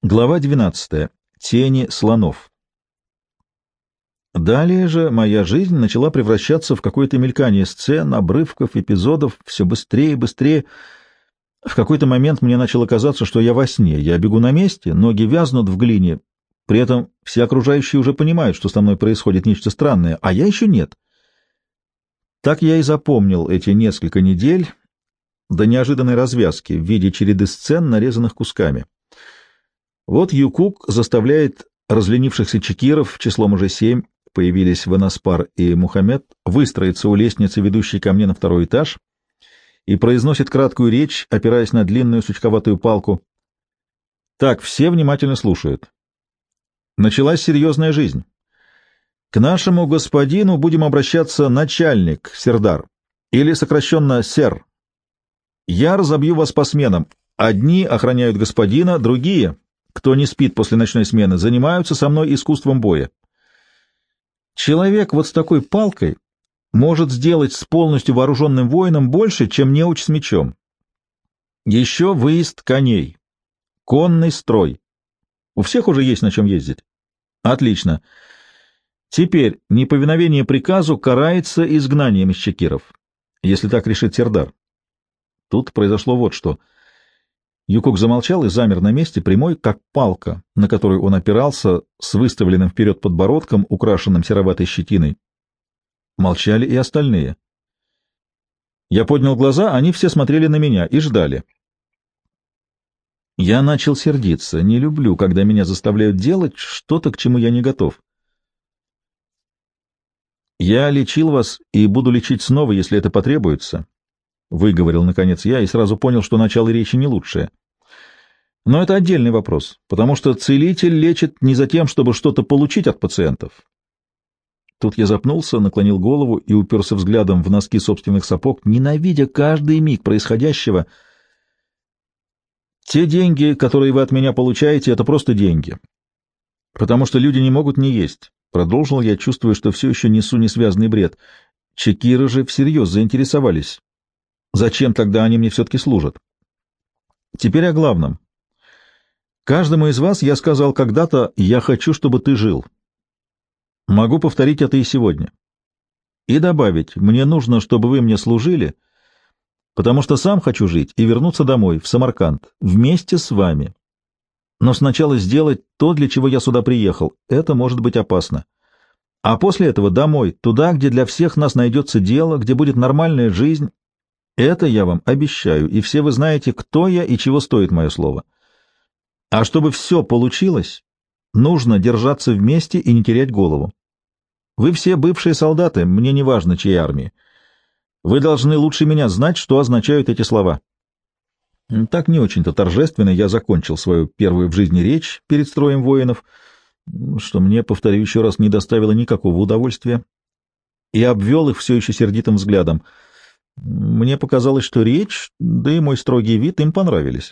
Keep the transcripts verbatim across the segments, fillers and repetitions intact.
Глава двенадцатая. Тени слонов. Далее же моя жизнь начала превращаться в какое-то мелькание сцен, обрывков, эпизодов, все быстрее и быстрее. В какой-то момент мне начало казаться, что я во сне. Я бегу на месте, ноги вязнут в глине. При этом все окружающие уже понимают, что со мной происходит нечто странное, а я еще нет. Так я и запомнил эти несколько недель до неожиданной развязки в виде череды сцен, нарезанных кусками. Вот Юкук заставляет разленившихся чекиров, числом уже семь, появились Ванаспар и Мухаммед, выстроиться у лестницы, ведущей ко мне на второй этаж, и произносит краткую речь, опираясь на длинную сучковатую палку. Так, все внимательно слушают. Началась серьезная жизнь. К нашему господину будем обращаться начальник, сердар, или сокращенно сер. Я разобью вас по сменам. Одни охраняют господина, другие, кто не спит после ночной смены, занимаются со мной искусством боя. Человек вот с такой палкой может сделать с полностью вооруженным воином больше, чем неуч с мечом. Еще выезд коней. Конный строй. У всех уже есть на чем ездить. Отлично. Теперь неповиновение приказу карается изгнанием из чекиров, если так решит сердар. Тут произошло вот что. Юкук замолчал и замер на месте, прямой, как палка, на которую он опирался, с выставленным вперед подбородком, украшенным сероватой щетиной. Молчали и остальные. Я поднял глаза, они все смотрели на меня и ждали. Я начал сердиться. Не люблю, когда меня заставляют делать что-то, к чему я не готов. «Я лечил вас и буду лечить снова, если это потребуется», — выговорил, наконец, я и сразу понял, что начало речи не лучшее. Но это отдельный вопрос, потому что целитель лечит не за тем, чтобы что-то получить от пациентов. Тут я запнулся, наклонил голову и уперся взглядом в носки собственных сапог, ненавидя каждый миг происходящего. Те деньги, которые вы от меня получаете, — это просто деньги, потому что люди не могут не есть. Продолжил я, чувствуя, что все еще несу несвязный бред. Чекиры же всерьез заинтересовались. Зачем тогда они мне все-таки служат? Теперь о главном. Каждому из вас я сказал когда-то: «Я хочу, чтобы ты жил». Могу повторить это и сегодня. И добавить: мне нужно, чтобы вы мне служили, потому что сам хочу жить и вернуться домой, в Самарканд, вместе с вами. Но сначала сделать то, для чего я сюда приехал. Это может быть опасно. А после этого домой, туда, где для всех нас найдется дело, где будет нормальная жизнь. Это я вам обещаю, и все вы знаете, кто я и чего стоит мое слово. А чтобы все получилось, нужно держаться вместе и не терять голову. Вы все бывшие солдаты, мне не важно, чьей армии. Вы должны лучше меня знать, что означают эти слова. Так не очень-то торжественно я закончил свою первую в жизни речь перед строем воинов, что мне, повторю еще раз, не доставило никакого удовольствия, и обвел их все еще сердитым взглядом. Мне показалось, что речь, да и мой строгий вид им понравились.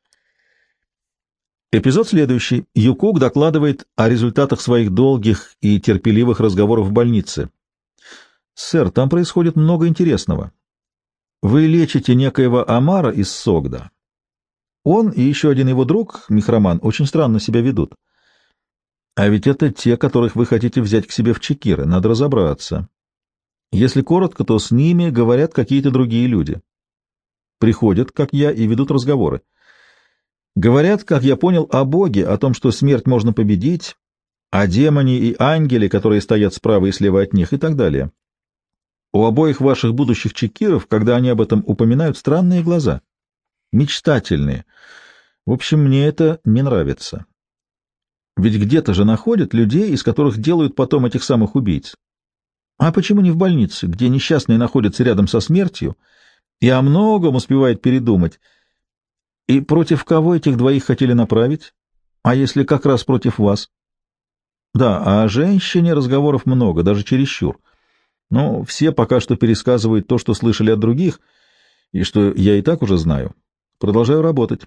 Эпизод следующий. Юкук докладывает о результатах своих долгих и терпеливых разговоров в больнице. «Сэр, там происходит много интересного. Вы лечите некоего Амара из Согда. Он и еще один его друг, Михраман, очень странно себя ведут. А ведь это те, которых вы хотите взять к себе в чекиры, надо разобраться. Если коротко, то с ними говорят какие-то другие люди. Приходят, как я, и ведут разговоры. Говорят, как я понял, о Боге, о том, что смерть можно победить, о демоне и ангеле, которые стоят справа и слева от них, и так далее. У обоих ваших будущих чекиров, когда они об этом упоминают, странные глаза. Мечтательные. В общем, мне это не нравится. Ведь где-то же находят людей, из которых делают потом этих самых убийц. А почему не в больнице, где несчастные находятся рядом со смертью и о многом успевают передумать? И против кого этих двоих хотели направить? А если как раз против вас? Да, о женщине разговоров много, даже чересчур. Но все пока что пересказывают то, что слышали от других, и что я и так уже знаю. Продолжаю работать.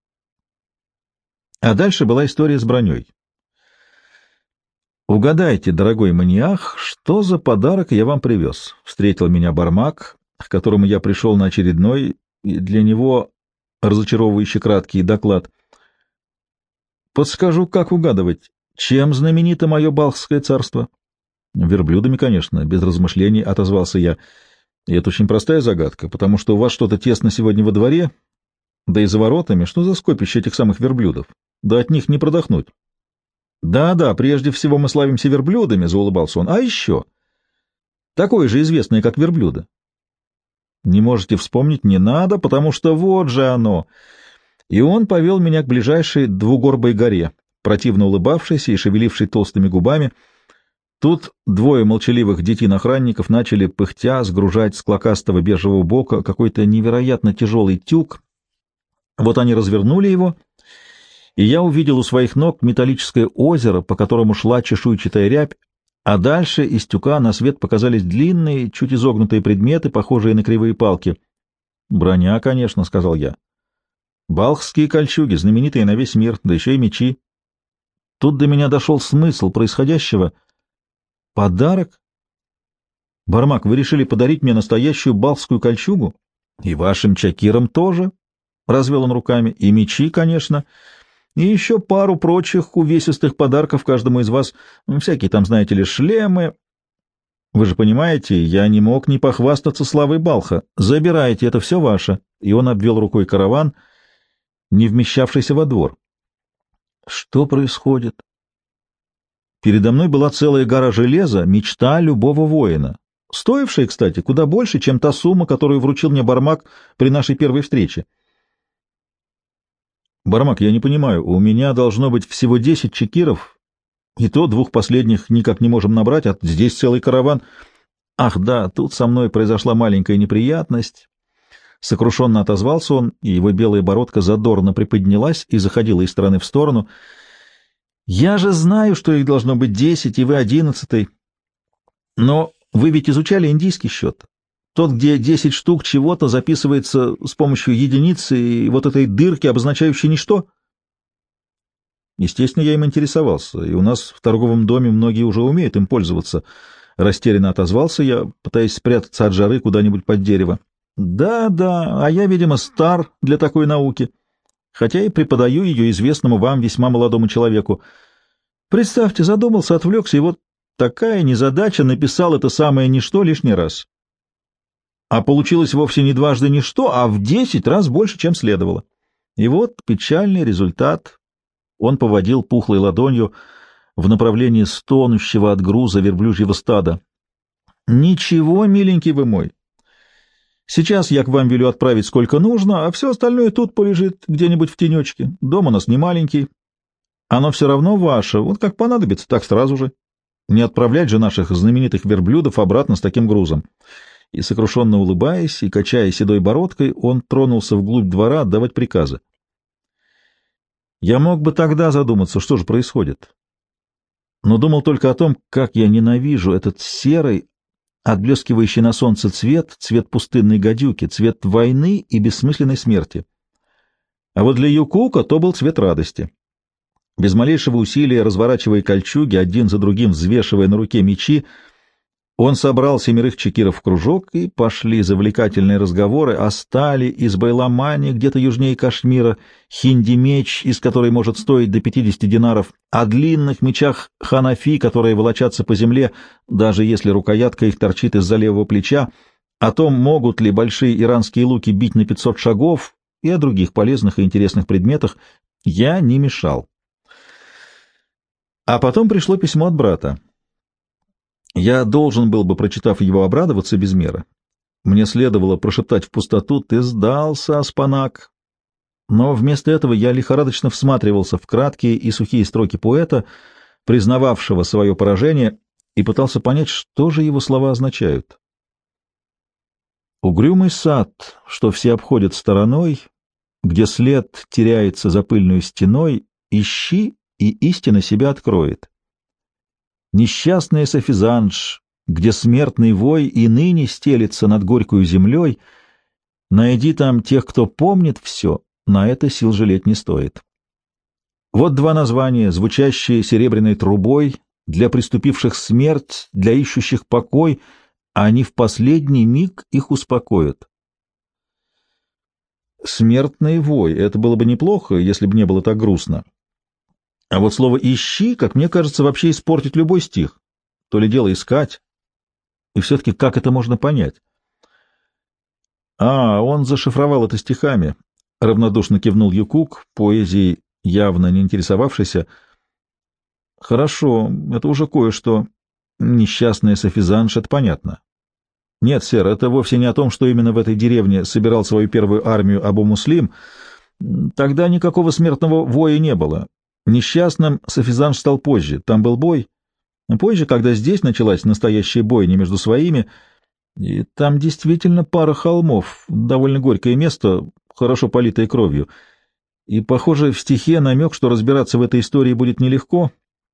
А дальше была история с броней. «Угадайте, дорогой маниах, что за подарок я вам привез?» — встретил меня Бармак, к которому я пришел на очередной, и для него разочаровывающий краткий доклад. Подскажу, как угадывать, чем знаменито мое Балхское царство? Верблюдами, конечно, без размышлений отозвался я. И это очень простая загадка, потому что у вас что-то тесно сегодня во дворе, да и за воротами. Что за скопище этих самых верблюдов? Да от них не продохнуть. Да-да, прежде всего мы славимся верблюдами, заулыбался он. А еще такое же известное, как верблюда. Не можете вспомнить? Не надо, потому что вот же оно. И он повел меня к ближайшей двугорбой горе, противно улыбавшейся и шевелившей толстыми губами. Тут двое молчаливых детин-охранников начали, пыхтя, сгружать с клокастого бежевого бока какой-то невероятно тяжелый тюк. Вот они развернули его, и я увидел у своих ног металлическое озеро, по которому шла чешуйчатая рябь, а дальше из тюка на свет показались длинные, чуть изогнутые предметы, похожие на кривые палки. «Броня, конечно», — сказал я. «Балхские кольчуги, знаменитые на весь мир, да еще и мечи». Тут до меня дошел смысл происходящего. «Подарок? Бармак, вы решили подарить мне настоящую балхскую кольчугу? И вашим чакирам тоже?» — развел он руками. «И мечи, конечно, и еще пару прочих увесистых подарков каждому из вас. Всякие там, знаете ли, шлемы. Вы же понимаете, я не мог не похвастаться славой Балха. Забирайте, это все ваше». И он обвел рукой караван, не вмещавшийся во двор. Что происходит? Передо мной была целая гора железа, мечта любого воина, стоившая, кстати, куда больше, чем та сумма, которую вручил мне Бармак при нашей первой встрече. Бармак, я не понимаю, у меня должно быть всего десять чекиров, и то двух последних никак не можем набрать, а здесь целый караван. Ах да, тут со мной произошла маленькая неприятность. Сокрушенно отозвался он, и его белая бородка задорно приподнялась и заходила из стороны в сторону. «Я же знаю, что их должно быть десять, и вы одиннадцатый. Но вы ведь изучали индийский счет. Тот, где десять штук чего-то записывается с помощью единицы и вот этой дырки, обозначающей ничто?» Естественно, я им интересовался, и у нас в торговом доме многие уже умеют им пользоваться. Растерянно отозвался я, пытаясь спрятаться от жары куда-нибудь под дерево. Да, да, а я, видимо, стар для такой науки, хотя и преподаю ее известному вам весьма молодому человеку. Представьте, задумался, отвлекся, и вот такая незадача написал это самое ничто лишний раз. А получилось вовсе не дважды ничто, а в десять раз больше, чем следовало. И вот печальный результат. Он поводил пухлой ладонью в направлении стонущего от груза верблюжьего стада. Ничего, миленький вы мой. Сейчас я к вам велю отправить сколько нужно, а все остальное тут полежит где-нибудь в тенечке. Дом у нас не маленький. Оно все равно ваше, вот как понадобится, так сразу же. Не отправлять же наших знаменитых верблюдов обратно с таким грузом. И, сокрушенно улыбаясь и качая седой бородкой, он тронулся вглубь двора отдавать приказы. Я мог бы тогда задуматься, что же происходит. Но думал только о том, как я ненавижу этот серый, отблескивающий на солнце цвет, цвет пустынной гадюки, цвет войны и бессмысленной смерти. А вот для Юкука то был цвет радости. Без малейшего усилия, разворачивая кольчуги, один за другим взвешивая на руке мечи, он собрал семерых чекиров в кружок, и пошли завлекательные разговоры о стали из Байламани, где-то южнее Кашмира, хинди-меч, из которой может стоить до пятидесяти динаров, о длинных мечах ханафи, которые волочатся по земле, даже если рукоятка их торчит из-за левого плеча, о том, могут ли большие иранские луки бить на пятьсот шагов, и о других полезных и интересных предметах. Я не мешал. А потом пришло письмо от брата. Я должен был бы, прочитав его, обрадоваться без меры. Мне следовало прошептать в пустоту: «Ты сдался, Аспанак!» Но вместо этого я лихорадочно всматривался в краткие и сухие строки поэта, признававшего свое поражение, и пытался понять, что же его слова означают. «Угрюмый сад, что все обходят стороной, где след теряется за пыльную стеной, ищи, и истина себя откроет. Несчастная Софизанж, где смертный вой и ныне стелется над горькою землей, найди там тех, кто помнит все, на это сил жалеть не стоит». Вот два названия, звучащие серебряной трубой, для приступивших смерть, для ищущих покой, а они в последний миг их успокоят. Смертный вой — это было бы неплохо, если бы не было так грустно. А вот слово «ищи», как мне кажется, вообще испортит любой стих. То ли дело искать. И все-таки как это можно понять? А, он зашифровал это стихами. Равнодушно кивнул Юкук, поэзией явно не интересовавшийся. Хорошо, это уже кое-что. Несчастная Софизанш, это понятно. Нет, сэр, это вовсе не о том, что именно в этой деревне собирал свою первую армию Абу-Муслим. Тогда никакого смертного воя не было. Несчастным Софизанш стал позже. Там был бой. Позже, когда здесь началась настоящая бойня между своими, и там действительно пара холмов, довольно горькое место, хорошо политое кровью. И, похоже, в стихе намек, что разбираться в этой истории будет нелегко.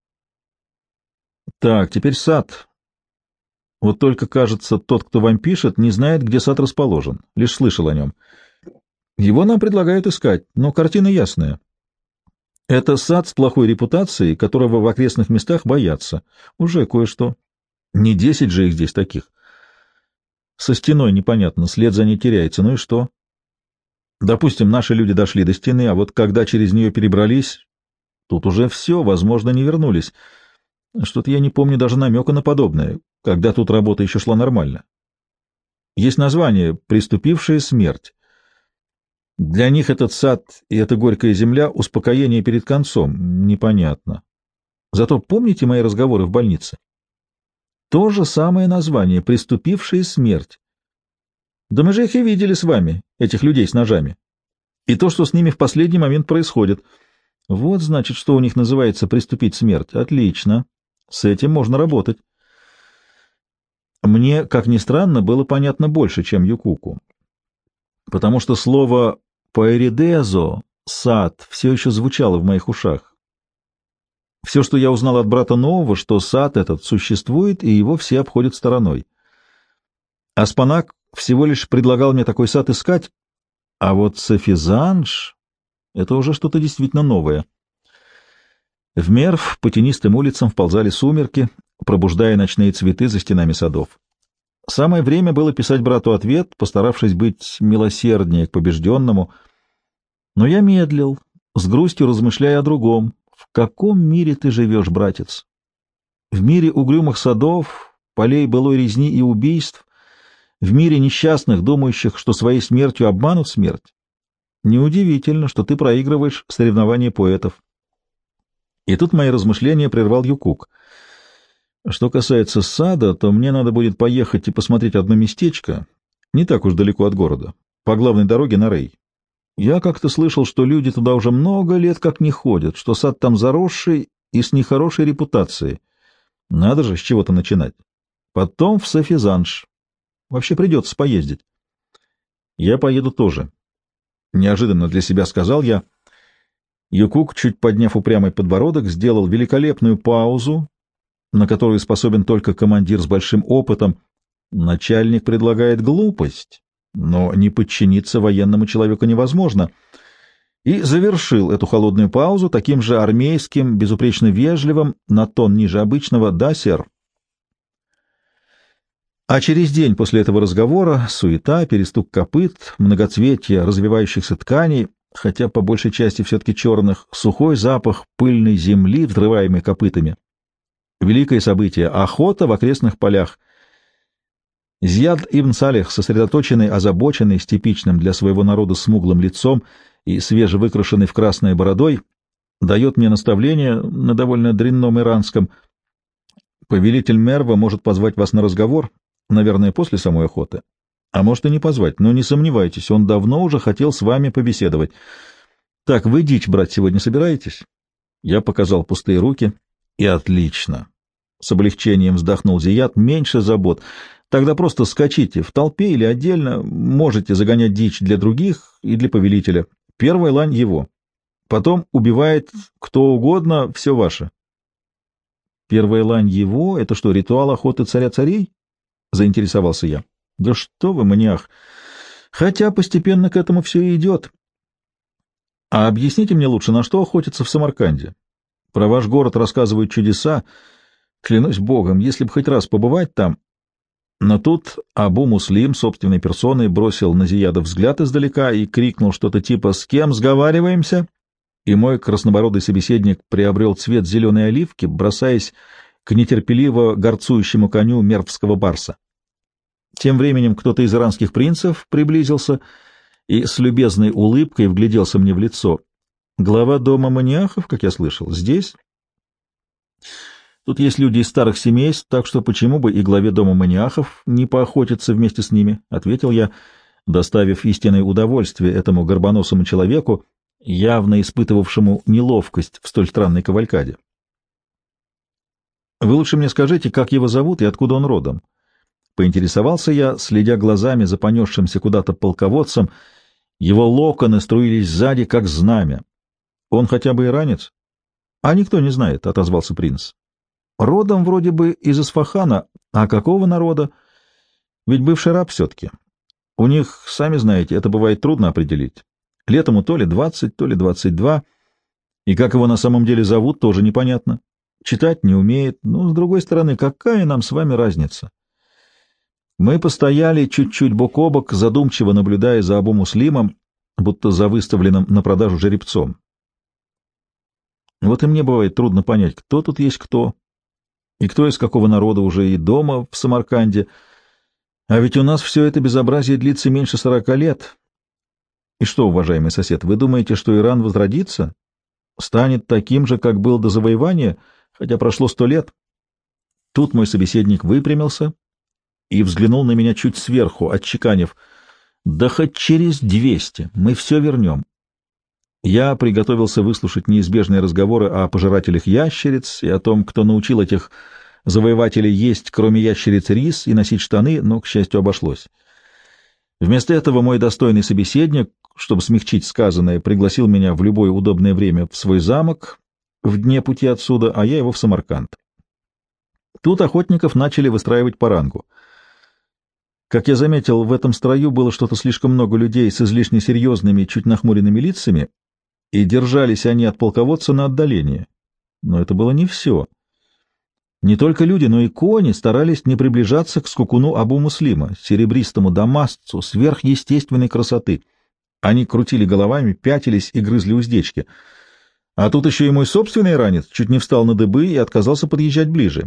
Так, теперь сад. Вот только, кажется, тот, кто вам пишет, не знает, где сад расположен, лишь слышал о нем. Его нам предлагают искать, но картина ясная. Это сад с плохой репутацией, которого в окрестных местах боятся. Уже кое-что. Не десять же их здесь таких. Со стеной непонятно, след за ней теряется. Ну и что? Допустим, наши люди дошли до стены, а вот когда через нее перебрались, тут уже все, возможно, не вернулись. Что-то я не помню даже намека на подобное, когда тут работа еще шла нормально. Есть название «Приступившая смерть». Для них этот сад и эта горькая земля — успокоение перед концом. Непонятно. Зато помните мои разговоры в больнице? То же самое название — «Приступившая смерть». Да мы же их и видели с вами, этих людей с ножами. И то, что с ними в последний момент происходит. Вот, значит, что у них называется «приступить смерть». Отлично. С этим можно работать. Мне, как ни странно, было понятно больше, чем Юкуку. Потому что слово «поэридезо» — «сад» все еще звучало в моих ушах. Все, что я узнал от брата нового, что сад этот существует, и его все обходят стороной. Аспанак всего лишь предлагал мне такой сад искать, а вот Софизанш — это уже что-то действительно новое. В Мерв по тенистым улицам вползали сумерки, пробуждая ночные цветы за стенами садов. Самое время было писать брату ответ, постаравшись быть милосерднее к побежденному. Но я медлил, с грустью размышляя о другом. В каком мире ты живешь, братец? В мире угрюмых садов, полей былой резни и убийств, в мире несчастных, думающих, что своей смертью обманут смерть? Неудивительно, что ты проигрываешь соревнования поэтов. И тут мои размышления прервал Юкук. Что касается сада, то мне надо будет поехать и посмотреть одно местечко, не так уж далеко от города, по главной дороге на Рей. Я как-то слышал, что люди туда уже много лет как не ходят, что сад там заросший и с нехорошей репутацией. Надо же с чего-то начинать. Потом в Софизанш. Вообще придется поездить. Я поеду тоже. Неожиданно для себя сказал я. Юкук, чуть подняв упрямый подбородок, сделал великолепную паузу, на которую способен только командир с большим опытом. Начальник предлагает глупость, но не подчиниться военному человеку невозможно. И завершил эту холодную паузу таким же армейским, безупречно вежливым, на тон ниже обычного «да, сэр». А через день после этого разговора суета, перестук копыт, многоцветие развивающихся тканей, хотя по большей части все-таки черных, сухой запах пыльной земли, взрываемой копытами. Великое событие — охота в окрестных полях. Зияд ибн Салих, сосредоточенный, озабоченный, с типичным для своего народа смуглым лицом и свежевыкрашенный в красной бородой, дает мне наставление на довольно дрянном иранском. Повелитель Мерва может позвать вас на разговор, наверное, после самой охоты. А может и не позвать, но не сомневайтесь, он давно уже хотел с вами побеседовать. Так, вы дичь брать сегодня собираетесь? Я показал пустые руки. И отлично. С облегчением вздохнул Зияд. Меньше забот. Тогда просто скачите в толпе или отдельно. Можете загонять дичь для других и для повелителя. Первая лань его. Потом убивает кто угодно, все ваше. Первая лань его — это что, ритуал охоты царя-царей? Заинтересовался я. Да что вы, маниах! Хотя постепенно к этому все и идет. А объясните мне лучше, на что охотятся в Самарканде? Про ваш город рассказывают чудеса. Клянусь богом, если бы хоть раз побывать там. Но тут Абу-Муслим собственной персоной бросил на Зияда взгляд издалека и крикнул что-то типа «С кем сговариваемся?» и мой краснобородый собеседник приобрел цвет зеленой оливки, бросаясь к нетерпеливо горцующему коню мервского барса. Тем временем кто-то из иранских принцев приблизился и с любезной улыбкой вгляделся мне в лицо. Глава дома Маниахов, как я слышал, здесь? Тут есть люди из старых семейств, так что почему бы и главе дома Маниахов не поохотиться вместе с ними, — ответил я, доставив истинное удовольствие этому горбоносому человеку, явно испытывавшему неловкость в столь странной кавалькаде. Вы лучше мне скажите, как его зовут и откуда он родом? Поинтересовался я, следя глазами за понесшимся куда-то полководцем. Его локоны струились сзади, как знамя. Он хотя бы иранец? — А никто не знает, — отозвался принц. — Родом вроде бы из Исфахана, а какого народа? Ведь бывший раб все-таки. У них, сами знаете, это бывает трудно определить. Лет ему то ли двадцать, то ли двадцать два, и как его на самом деле зовут, тоже непонятно. Читать не умеет, но, с другой стороны, какая нам с вами разница? Мы постояли чуть-чуть бок о бок, задумчиво наблюдая за Абу Муслимом, будто за выставленным на продажу жеребцом. Вот и мне бывает трудно понять, кто тут есть кто, и кто из какого народа уже и дома в Самарканде. А ведь у нас все это безобразие длится меньше сорока лет. И что, уважаемый сосед, вы думаете, что Иран возродится? Станет таким же, как был до завоевания, хотя прошло сто лет? Тут мой собеседник выпрямился и взглянул на меня чуть сверху, отчеканив: «Да хоть через двести мы все вернем». Я приготовился выслушать неизбежные разговоры о пожирателях ящериц и о том, кто научил этих завоевателей есть, кроме ящериц, рис и носить штаны, но, к счастью, обошлось. Вместо этого мой достойный собеседник, чтобы смягчить сказанное, пригласил меня в любое удобное время в свой замок в дне пути отсюда, а я его в Самарканд. Тут охотников начали выстраивать по рангу. Как я заметил, в этом строю было что-то слишком много людей с излишне серьезными, чуть нахмуренными лицами, и держались они от полководца на отдалении. Но это было не все. Не только люди, но и кони старались не приближаться к скакуну Абу Муслима, серебристому дамасцу сверхъестественной красоты. Они крутили головами, пятились и грызли уздечки. А тут еще и мой собственный ранец чуть не встал на дыбы и отказался подъезжать ближе.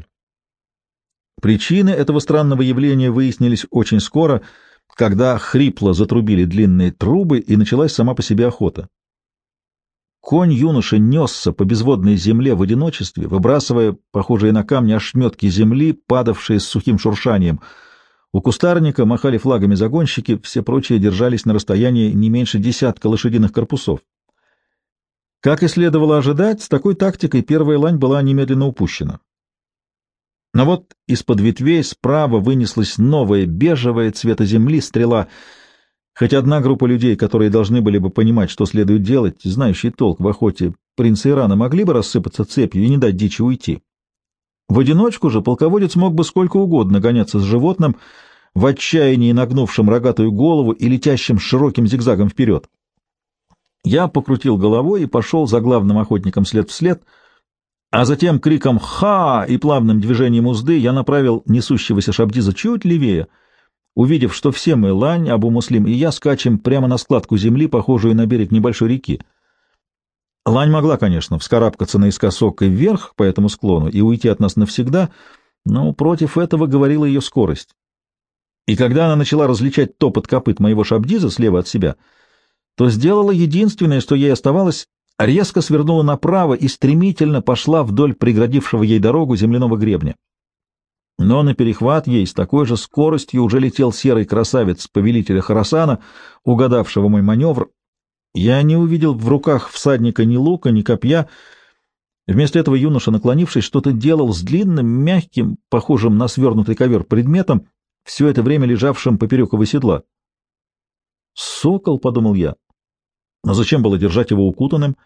Причины этого странного явления выяснились очень скоро, когда хрипло затрубили длинные трубы, и началась сама по себе охота. Конь юноши несся по безводной земле в одиночестве, выбрасывая похожие на камни ошметки земли, падавшие с сухим шуршанием. У кустарника махали флагами загонщики, все прочие держались на расстоянии не меньше десятка лошадиных корпусов. Как и следовало ожидать, с такой тактикой первая лань была немедленно упущена. Но вот из-под ветвей справа вынеслась новая бежевая цвета земли стрела. Хоть одна группа людей, которые должны были бы понимать, что следует делать, знающие толк в охоте принца Ирана, могли бы рассыпаться цепью и не дать дичи уйти. В одиночку же полководец мог бы сколько угодно гоняться с животным, в отчаянии нагнувшим рогатую голову и летящим широким зигзагом вперед. Я покрутил головой и пошел за главным охотником след в след, а затем криком «Ха!» и плавным движением узды я направил несущегося Шабдиза чуть левее, увидев, что все мы, Лань, Абу Муслим и я, скачем прямо на складку земли, похожую на берег небольшой реки. Лань могла, конечно, вскарабкаться наискосок и вверх по этому склону и уйти от нас навсегда, но против этого говорила ее скорость. И когда она начала различать топот копыт моего Шабдиза слева от себя, то сделала единственное, что ей оставалось, резко свернула направо и стремительно пошла вдоль преградившего ей дорогу земляного гребня. Но на перехват ей с такой же скоростью уже летел серый красавец повелителя Хорасана, угадавшего мой маневр. Я не увидел в руках всадника ни лука, ни копья. Вместо этого юноша, наклонившись, что-то делал с длинным, мягким, похожим на свернутый ковер предметом, все это время лежавшим поперек его седла. «Сокол», — подумал я, — но зачем было держать его укутанным?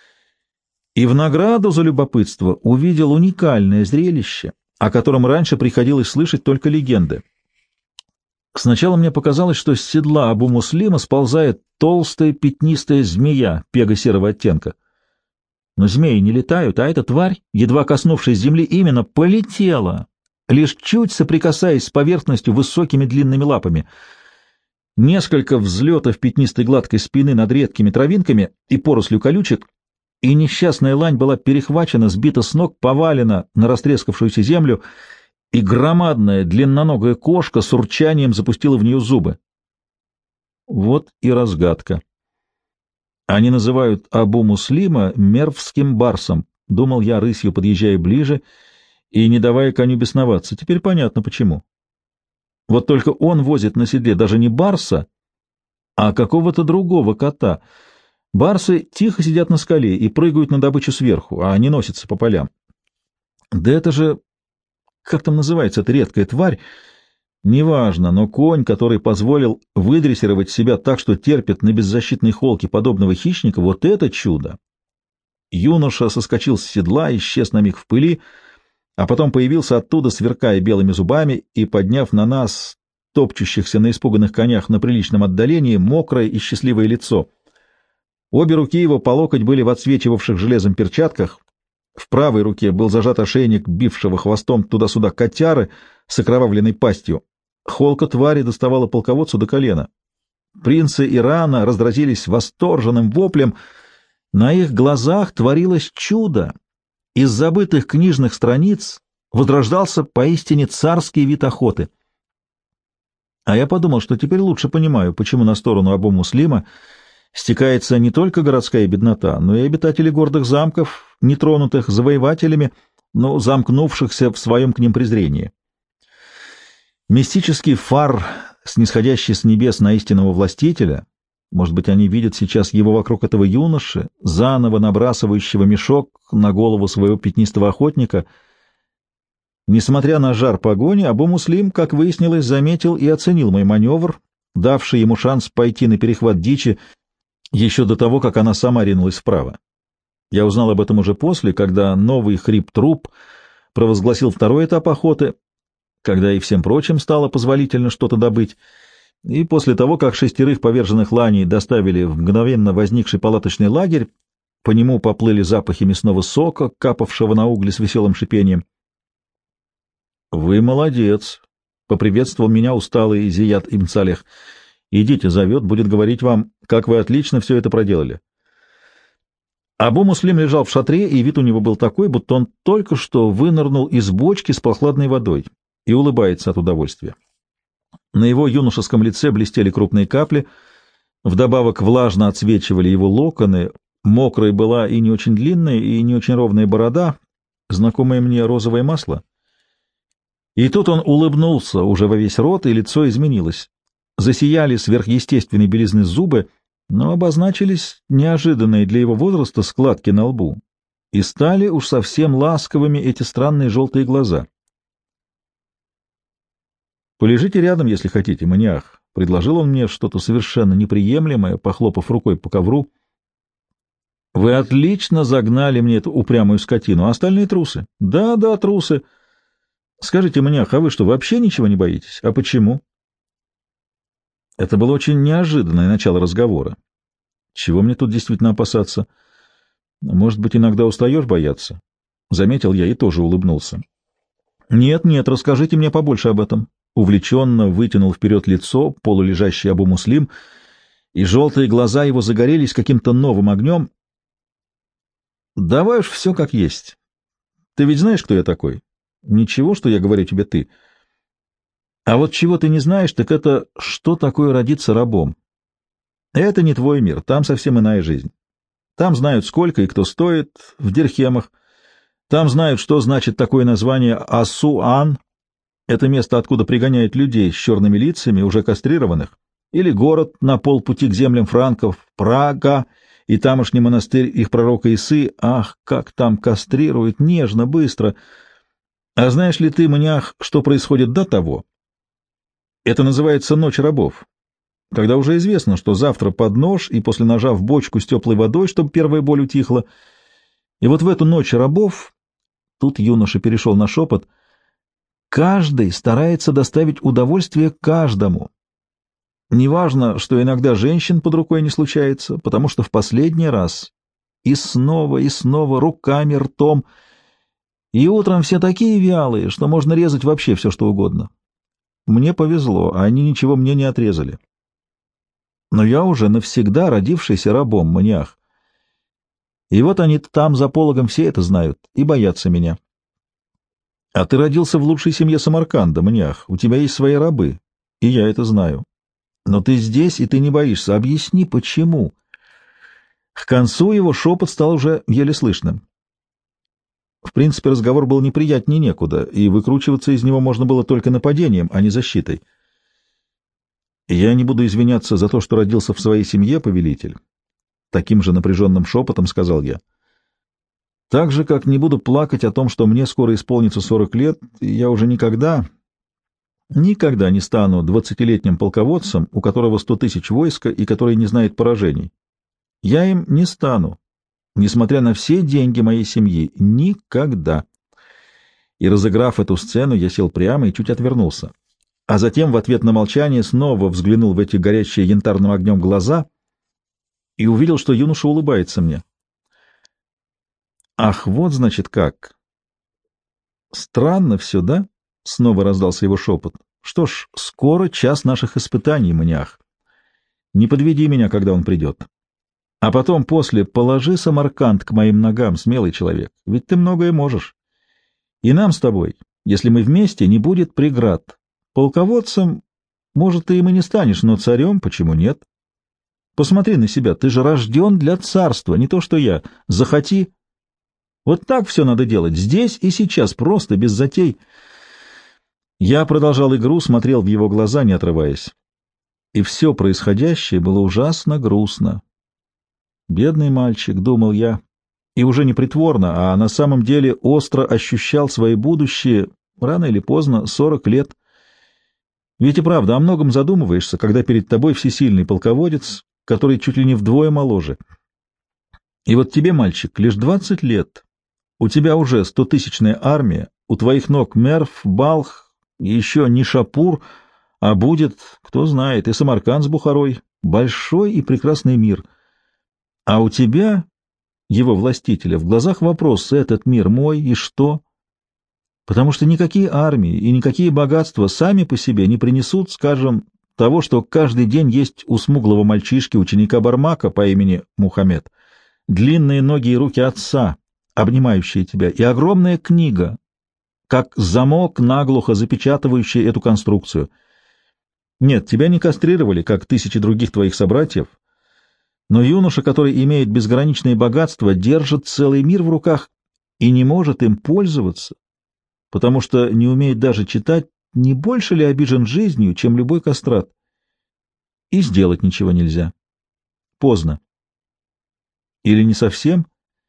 И в награду за любопытство увидел уникальное зрелище, о котором раньше приходилось слышать только легенды. Сначала мне показалось, что с седла Абу Муслима сползает толстая пятнистая змея пего-серого оттенка. Но змеи не летают, а эта тварь, едва коснувшись земли, именно полетела, лишь чуть соприкасаясь с поверхностью высокими длинными лапами. Несколько взлетов пятнистой гладкой спины над редкими травинками и порослью колючек, и несчастная лань была перехвачена, сбита с ног, повалена на растрескавшуюся землю, и громадная длинноногая кошка с урчанием запустила в нее зубы. Вот и разгадка. Они называют Абу Муслима мервским барсом, — думал я, рысью подъезжая ближе и не давая коню бесноваться. Теперь понятно, почему. Вот только он возит на седле даже не барса, а какого-то другого кота. Барсы тихо сидят на скале и прыгают на добычу сверху, а они носятся по полям. Да это же... Как там называется эта редкая тварь? Неважно, но конь, который позволил выдрессировать себя так, что терпит на беззащитной холке подобного хищника, вот это чудо! Юноша соскочил с седла, исчез на миг в пыли, а потом появился оттуда, сверкая белыми зубами и подняв на нас, топчущихся на испуганных конях на приличном отдалении, мокрое и счастливое лицо. Обе руки его по локоть были в отсвечивавших железом перчатках. В правой руке был зажат ошейник бившего хвостом туда-сюда котяры с окровавленной пастью. Холка твари доставала полководцу до колена. Принцы Ирана разразились восторженным воплем. На их глазах творилось чудо. Из забытых книжных страниц возрождался поистине царский вид охоты. А я подумал, что теперь лучше понимаю, почему на сторону Абу Муслима стекается не только городская беднота, но и обитатели гордых замков, не тронутых завоевателями, но замкнувшихся в своем к ним презрении. Мистический фар, снисходящий с небес на истинного властителя, может быть, они видят сейчас его вокруг этого юноши, заново набрасывающего мешок на голову своего пятнистого охотника. Несмотря на жар погони, Абу Муслим, как выяснилось, заметил и оценил мой маневр, давший ему шанс пойти на перехват дичи еще до того, как она сама ринулась вправо. Я узнал об этом уже после, когда новый хрип-труп провозгласил второй этап охоты, когда и всем прочим стало позволительно что-то добыть, и после того, как шестерых поверженных ланей доставили в мгновенно возникший палаточный лагерь, по нему поплыли запахи мясного сока, капавшего на угли с веселым шипением. — Вы молодец! — поприветствовал меня усталый Зият ибн Салех. — Идите, зовет, будет говорить вам, как вы отлично все это проделали. Абу Муслим лежал в шатре, и вид у него был такой, будто он только что вынырнул из бочки с прохладной водой и улыбается от удовольствия. На его юношеском лице блестели крупные капли, вдобавок влажно отсвечивали его локоны, мокрой была и не очень длинная, и не очень ровная борода, знакомое мне розовое масло. И тут он улыбнулся уже во весь рот, и лицо изменилось. Засияли сверхъестественной белизны зубы, но обозначились неожиданные для его возраста складки на лбу, и стали уж совсем ласковыми эти странные желтые глаза. «Полежите рядом, если хотите, маниах», — предложил он мне что-то совершенно неприемлемое, похлопав рукой по ковру. «Вы отлично загнали мне эту упрямую скотину, а остальные трусы». «Да, да, трусы. Скажите, маниах, а вы что, вообще ничего не боитесь? А почему?» Это было очень неожиданное начало разговора. Чего мне тут действительно опасаться? Может быть, иногда устаешь бояться? Заметил я и тоже улыбнулся. Нет, нет, расскажите мне побольше об этом. Увлеченно вытянул вперед лицо полулежащий Абу Муслим, и желтые глаза его загорелись каким-то новым огнем. Давай уж все как есть. Ты ведь знаешь, кто я такой? Ничего, что я говорю тебе ты. А вот чего ты не знаешь, так это что такое родиться рабом. Это не твой мир, там совсем иная жизнь. Там знают, сколько и кто стоит в дирхемах. Там знают, что значит такое название Асуан. Это место, откуда пригоняют людей с черными лицами, уже кастрированных. Или город на полпути к землям франков, Прага и тамошний монастырь их пророка Исы. Ах, как там кастрируют, нежно, быстро. А знаешь ли ты, маниах, что происходит до того? Это называется ночь рабов, когда уже известно, что завтра под нож и после ножа в бочку с теплой водой, чтобы первая боль утихла. И вот в эту ночь рабов, тут юноша перешел на шепот, каждый старается доставить удовольствие каждому. Неважно, что иногда женщин под рукой не случается, потому что в последний раз и снова, и снова руками, ртом, и утром все такие вялые, что можно резать вообще все, что угодно. Мне повезло, а они ничего мне не отрезали. Но я уже навсегда родившийся рабом, маниах. И вот они там, за пологом, все это знают и боятся меня. А ты родился в лучшей семье Самарканда, Маниах. У тебя есть свои рабы, и я это знаю. Но ты здесь, и ты не боишься. Объясни, почему?» К концу его шепот стал уже еле слышным. В принципе, разговор был неприятнее некуда, и выкручиваться из него можно было только нападением, а не защитой. «Я не буду извиняться за то, что родился в своей семье, повелитель», — таким же напряженным шепотом сказал я. «Так же, как не буду плакать о том, что мне скоро исполнится сорок лет, и я уже никогда, никогда не стану двадцатилетним полководцем, у которого сто тысяч войска и который не знает поражений. Я им не стану, несмотря на все деньги моей семьи, никогда». И, разыграв эту сцену, я сел прямо и чуть отвернулся. А затем в ответ на молчание снова взглянул в эти горящие янтарным огнем глаза и увидел, что юноша улыбается мне. «Ах, вот, значит, как! Странно все, да?» — снова раздался его шепот. «Что ж, скоро час наших испытаний, Маниах. Не подведи меня, когда он придет. А потом, после, положи Самарканд к моим ногам, смелый человек, ведь ты многое можешь. И нам с тобой, если мы вместе, не будет преград. Полководцем, может, ты им и не станешь, но царем почему нет? Посмотри на себя, ты же рожден для царства, не то что я. Захоти. Вот так все надо делать, здесь и сейчас, просто, без затей». Я продолжал игру, смотрел в его глаза, не отрываясь. И все происходящее было ужасно грустно. «Бедный мальчик», — думал я, и уже не притворно, а на самом деле остро ощущал свои будущие, рано или поздно, сорок лет. Ведь и правда, о многом задумываешься, когда перед тобой всесильный полководец, который чуть ли не вдвое моложе. И вот тебе, мальчик, лишь двадцать лет, у тебя уже стотысячная армия, у твоих ног Мерв, Балх, и еще не Шапур, а будет, кто знает, и Самарканд с Бухарой, большой и прекрасный мир. А у тебя, его властителя, в глазах вопрос: этот мир мой, и что? Потому что никакие армии и никакие богатства сами по себе не принесут, скажем, того, что каждый день есть у смуглого мальчишки, ученика Бармака по имени Мухаммед, длинные ноги и руки отца, обнимающие тебя, и огромная книга, как замок, наглухо запечатывающий эту конструкцию. Нет, тебя не кастрировали, как тысячи других твоих собратьев, но юноша, который имеет безграничные богатства, держит целый мир в руках и не может им пользоваться, потому что не умеет даже читать, не больше ли обижен жизнью, чем любой кастрат. И сделать ничего нельзя. Поздно. Или не совсем?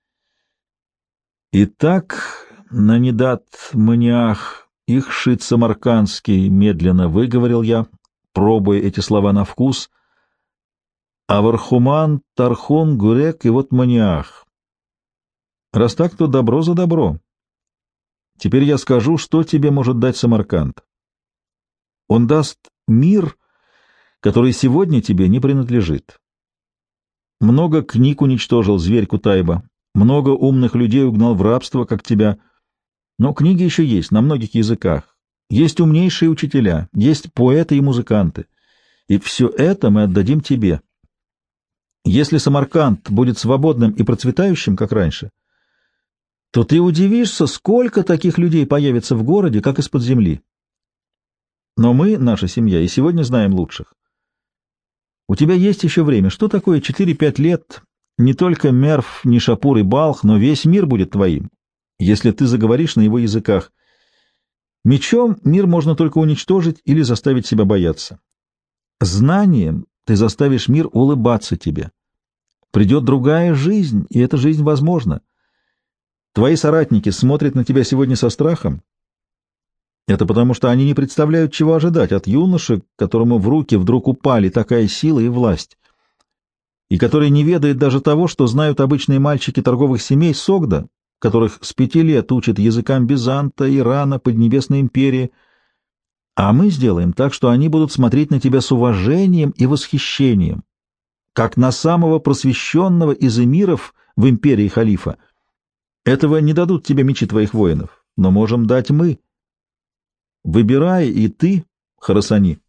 Итак, Нанидат Маниах, их шит самаркандский, медленно выговорил я, пробуя эти слова на вкус. Авархуман, Тархун, Гурек и вот Маниах. Раз так, то добро за добро. Теперь я скажу, что тебе может дать Самарканд. Он даст мир, который сегодня тебе не принадлежит. Много книг уничтожил зверь Кутайба, много умных людей угнал в рабство, как тебя. Но книги еще есть на многих языках. Есть умнейшие учителя, есть поэты и музыканты. И все это мы отдадим тебе. Если Самарканд будет свободным и процветающим, как раньше, то ты удивишься, сколько таких людей появится в городе, как из-под земли. Но мы, наша семья, и сегодня знаем лучших. У тебя есть еще время. Что такое четыре-пять лет? Не только Мерв, не Шапур и Балх, но весь мир будет твоим, если ты заговоришь на его языках. Мечом мир можно только уничтожить или заставить себя бояться. Знанием ты заставишь мир улыбаться тебе. Придет другая жизнь, и эта жизнь возможна. Твои соратники смотрят на тебя сегодня со страхом. Это потому, что они не представляют, чего ожидать от юноши, которому в руки вдруг упали такая сила и власть, и который не ведает даже того, что знают обычные мальчики торговых семей Согда, которых с пяти лет учат языкам Бизанта, Ирана, Поднебесной империи. А мы сделаем так, что они будут смотреть на тебя с уважением и восхищением, как на самого просвещенного из эмиров в империи халифа. Этого не дадут тебе мечи твоих воинов, но можем дать мы. Выбирай и ты, Харасани.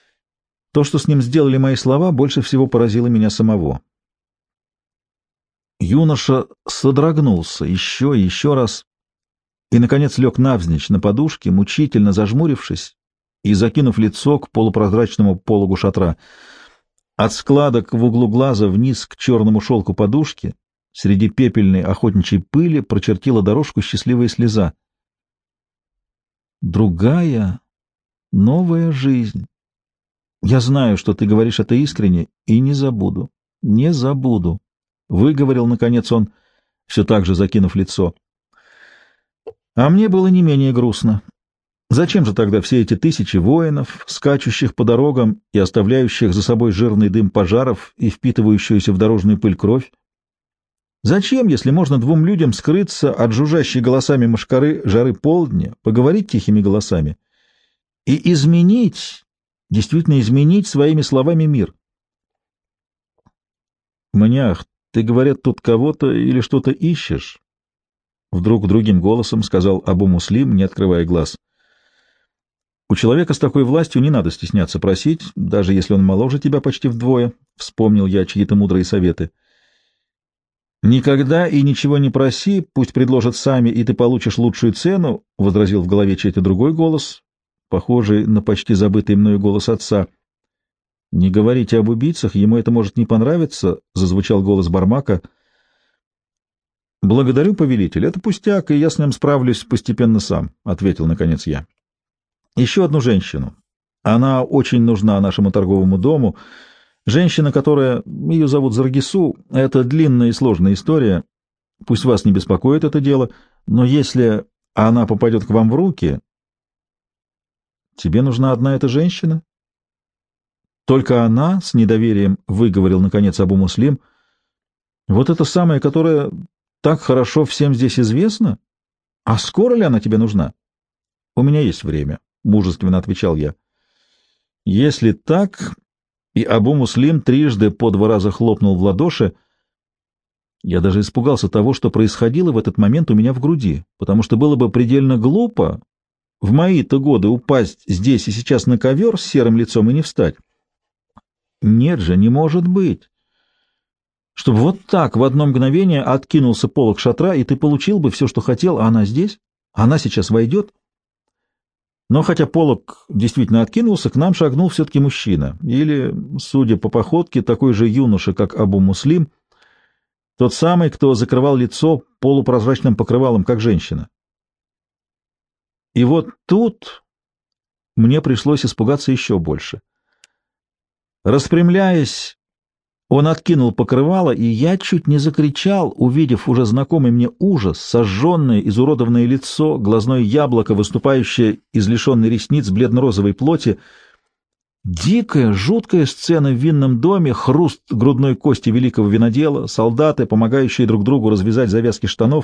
То, что с ним сделали мои слова, больше всего поразило меня самого. Юноша содрогнулся еще и еще раз и, наконец, лег навзничь на подушке, мучительно зажмурившись и закинув лицо к полупрозрачному пологу шатра. От складок в углу глаза вниз к черному шелку подушки среди пепельной охотничьей пыли прочертила дорожку счастливая слеза. Другая, новая жизнь. Я знаю, что ты говоришь это искренне, и не забуду, не забуду, — выговорил, наконец, он, все так же закинув лицо. А мне было не менее грустно. Зачем же тогда все эти тысячи воинов, скачущих по дорогам и оставляющих за собой жирный дым пожаров и впитывающуюся в дорожную пыль кровь? Зачем, если можно двум людям скрыться от жужжащей голосами мошкары жары полдня, поговорить тихими голосами и изменить, действительно изменить своими словами мир? «Маньях, ты, говорят, тут кого-то или что-то ищешь?» Вдруг другим голосом сказал Абу-Муслим, не открывая глаз. «У человека с такой властью не надо стесняться просить, даже если он моложе тебя почти вдвое», — вспомнил я чьи-то мудрые советы. «Никогда и ничего не проси, пусть предложат сами, и ты получишь лучшую цену», — возразил в голове чей-то другой голос, похожий на почти забытый мною голос отца. «Не говорите об убийцах, ему это может не понравиться», — зазвучал голос Бармака. «Благодарю, повелитель, это пустяк, и я с ним справлюсь постепенно сам», — ответил, наконец, я. «Еще одну женщину. Она очень нужна нашему торговому дому. Женщина, которая... Ее зовут Заргису. Это длинная и сложная история. Пусть вас не беспокоит это дело, но если она попадет к вам в руки...» «Тебе нужна одна эта женщина?» «Только она?» — с недоверием выговорил, наконец, Абу-Муслим. «Вот это самая, которая так хорошо всем здесь известна? А скоро ли она тебе нужна?» «У меня есть время», — мужественно отвечал я. «Если так...» И Абу-Муслим трижды по два раза хлопнул в ладоши. Я даже испугался того, что происходило в этот момент у меня в груди, потому что было бы предельно глупо в мои-то годы упасть здесь и сейчас на ковер с серым лицом и не встать. Нет же, не может быть, чтобы вот так в одно мгновение откинулся полог шатра, и ты получил бы все, что хотел, а она здесь? Она сейчас войдет? Но хотя полог действительно откинулся, к нам шагнул все-таки мужчина, или, судя по походке, такой же юноша, как Абу-Муслим, тот самый, кто закрывал лицо полупрозрачным покрывалом, как женщина. И вот тут мне пришлось испугаться еще больше. Распрямляясь, он откинул покрывало, и я чуть не закричал, увидев уже знакомый мне ужас, сожженное, изуродованное лицо, глазное яблоко, выступающее из лишенной ресниц бледно-розовой плоти. Дикая, жуткая сцена в винном доме, хруст грудной кости великого винодела, солдаты, помогающие друг другу развязать завязки штанов.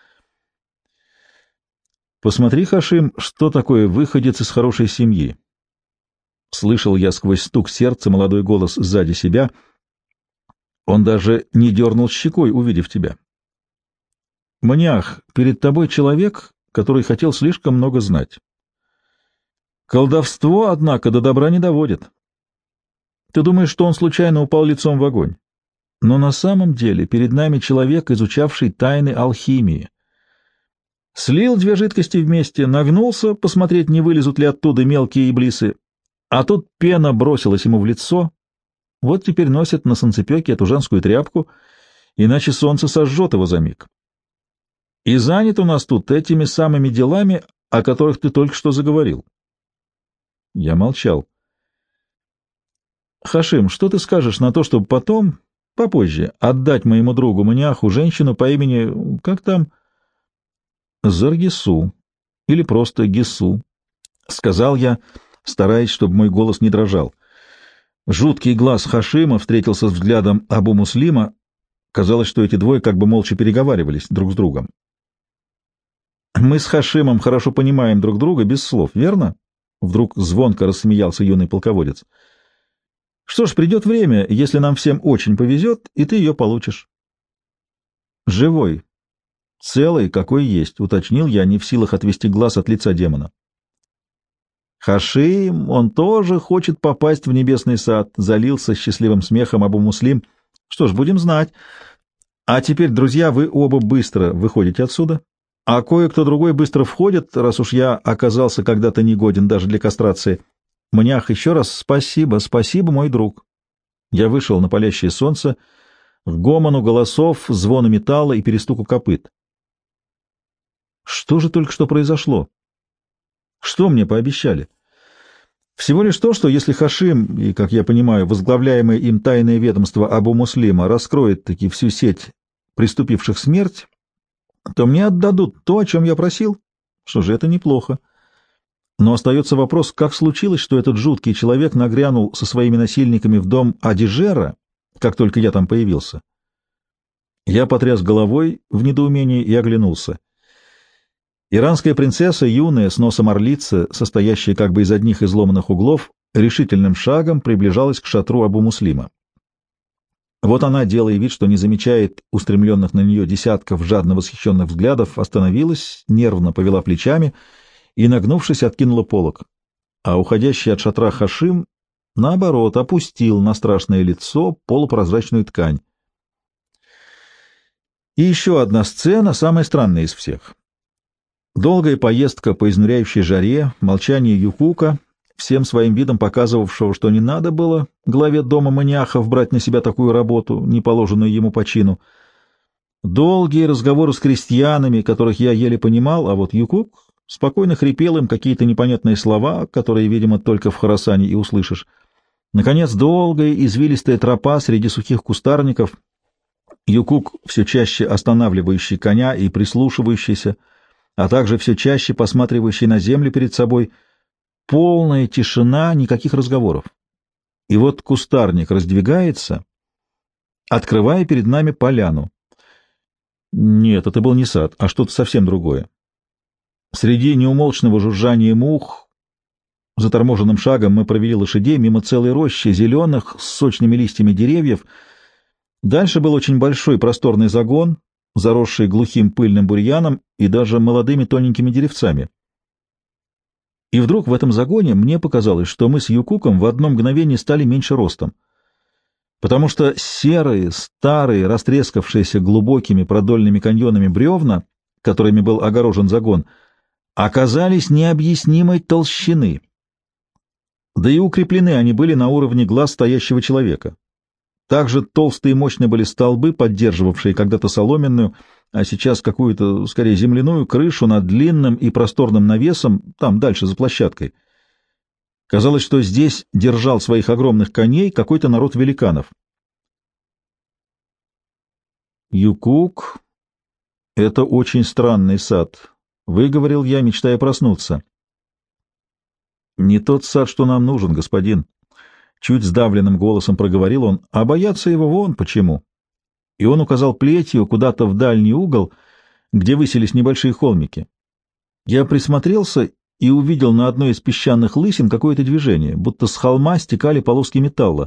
«Посмотри, Хашим, что такое выходец из хорошей семьи!» Слышал я сквозь стук сердца молодой голос сзади себя. Он даже не дернул щекой, увидев тебя. «Маньях, перед тобой человек, который хотел слишком много знать. Колдовство, однако, до добра не доводит. Ты думаешь, что он случайно упал лицом в огонь? Но на самом деле перед нами человек, изучавший тайны алхимии. Слил две жидкости вместе, нагнулся посмотреть, не вылезут ли оттуда мелкие иблисы, а тут пена бросилась ему в лицо. Вот теперь носит на солнцепеке эту женскую тряпку, иначе солнце сожжет его за миг. И занят у нас тут этими самыми делами, о которых ты только что заговорил». Я молчал. «Хашим, что ты скажешь на то, чтобы потом, попозже, отдать моему другу Маниаху женщину по имени, как там, Заргису, или просто Гису?» — сказал я, стараясь, чтобы мой голос не дрожал. Жуткий глаз Хашима встретился с взглядом Абу-Муслима. Казалось, что эти двое как бы молча переговаривались друг с другом. «Мы с Хашимом хорошо понимаем друг друга без слов, верно?» Вдруг звонко рассмеялся юный полководец. «Что ж, придет время, если нам всем очень повезет, и ты ее получишь». «Живой, целый, какой есть», — уточнил я, не в силах отвести глаз от лица демона. «Хашим, он тоже хочет попасть в небесный сад», — залился счастливым смехом Абу-Муслим. «Что ж, будем знать. А теперь, друзья, вы оба быстро выходите отсюда, а кое-кто другой быстро входит, раз уж я оказался когда-то негоден даже для кастрации. Мнях, еще раз спасибо, спасибо, мой друг. Я вышел на палящее солнце, к гомону голосов, звону металла и перестуку копыт. Что же только что произошло? Что мне пообещали? Всего лишь то, что если Хашим и, как я понимаю, возглавляемое им тайное ведомство Абу-Муслима раскроет таки всю сеть приступивших смерть, то мне отдадут то, о чем я просил. Что же, это неплохо. Но остается вопрос, как случилось, что этот жуткий человек нагрянул со своими насильниками в дом Адижера, как только я там появился. Я потряс головой в недоумении и оглянулся. Иранская принцесса, юная, с носом орлицы, состоящая как бы из одних изломанных углов, решительным шагом приближалась к шатру Абу-Муслима. Вот она, делая вид, что не замечает устремленных на нее десятков жадно восхищенных взглядов, остановилась, нервно повела плечами и, нагнувшись, откинула полог. А уходящий от шатра Хашим, наоборот, опустил на страшное лицо полупрозрачную ткань. И еще одна сцена, самая странная из всех. Долгая поездка по изнуряющей жаре, молчание Юкука, всем своим видом показывавшего, что не надо было главе дома маниахов брать на себя такую работу, не положенную ему по чину. Долгие разговоры с крестьянами, которых я еле понимал, а вот Юкук спокойно хрипел им какие-то непонятные слова, которые, видимо, только в Хорасане и услышишь. Наконец, долгая извилистая тропа среди сухих кустарников, Юкук, все чаще останавливающий коня и прислушивающийся, а также все чаще посматривающий на землю перед собой, полная тишина, никаких разговоров. И вот кустарник раздвигается, открывая перед нами поляну. Нет, это был не сад, а что-то совсем другое. Среди неумолчного жужжания мух, заторможенным шагом мы провели лошадей мимо целой рощи зеленых с сочными листьями деревьев. Дальше был очень большой просторный загон, заросший глухим пыльным бурьяном и даже молодыми тоненькими деревцами. И вдруг в этом загоне мне показалось, что мы с Юкуком в одно мгновение стали меньше ростом, потому что серые, старые, растрескавшиеся глубокими продольными каньонами бревна, которыми был огорожен загон, оказались необъяснимой толщины. Да и укреплены они были на уровне глаз стоящего человека. Также толстые и мощные были столбы, поддерживавшие когда-то соломенную, а сейчас какую-то, скорее, земляную крышу над длинным и просторным навесом, там дальше за площадкой. Казалось, что здесь держал своих огромных коней какой-то народ великанов. «Юкук, это очень странный сад», — выговорил я, мечтая проснуться. «Не тот сад, что нам нужен, господин». Чуть сдавленным голосом проговорил он, а бояться его вон почему. И он указал плетью куда-то в дальний угол, где высились небольшие холмики. Я присмотрелся и увидел на одной из песчаных лысин какое-то движение, будто с холма стекали полоски металла.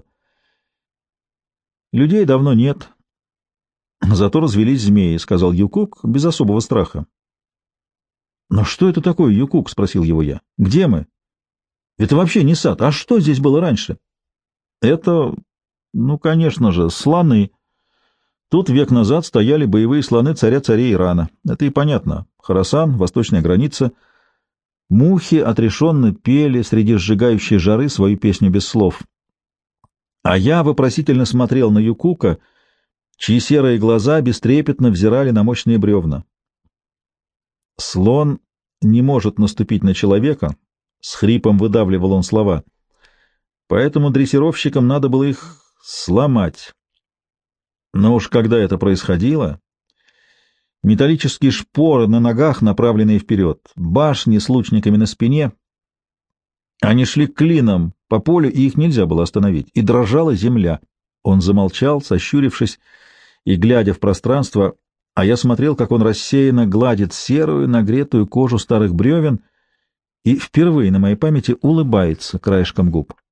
Людей давно нет. Зато развелись змеи, — сказал Юкук без особого страха. — Но что это такое, Юкук? — спросил его я. — Где мы? — Это вообще не сад. А что здесь было раньше? — Это, ну, конечно же, слоны. Тут век назад стояли боевые слоны царя-царей Ирана. Это и понятно. Хорасан, восточная граница. Мухи отрешенно пели среди сжигающей жары свою песню без слов. А я вопросительно смотрел на Юкука, чьи серые глаза бестрепетно взирали на мощные бревна. «Слон не может наступить на человека», — с хрипом выдавливал он слова, — поэтому дрессировщикам надо было их сломать. Но уж когда это происходило, металлические шпоры на ногах, направленные вперед, башни с лучниками на спине, они шли клином по полю, и их нельзя было остановить, и дрожала земля. Он замолчал, сощурившись и глядя в пространство, а я смотрел, как он рассеянно гладит серую, нагретую кожу старых бревен и впервые на моей памяти улыбается краешком губ.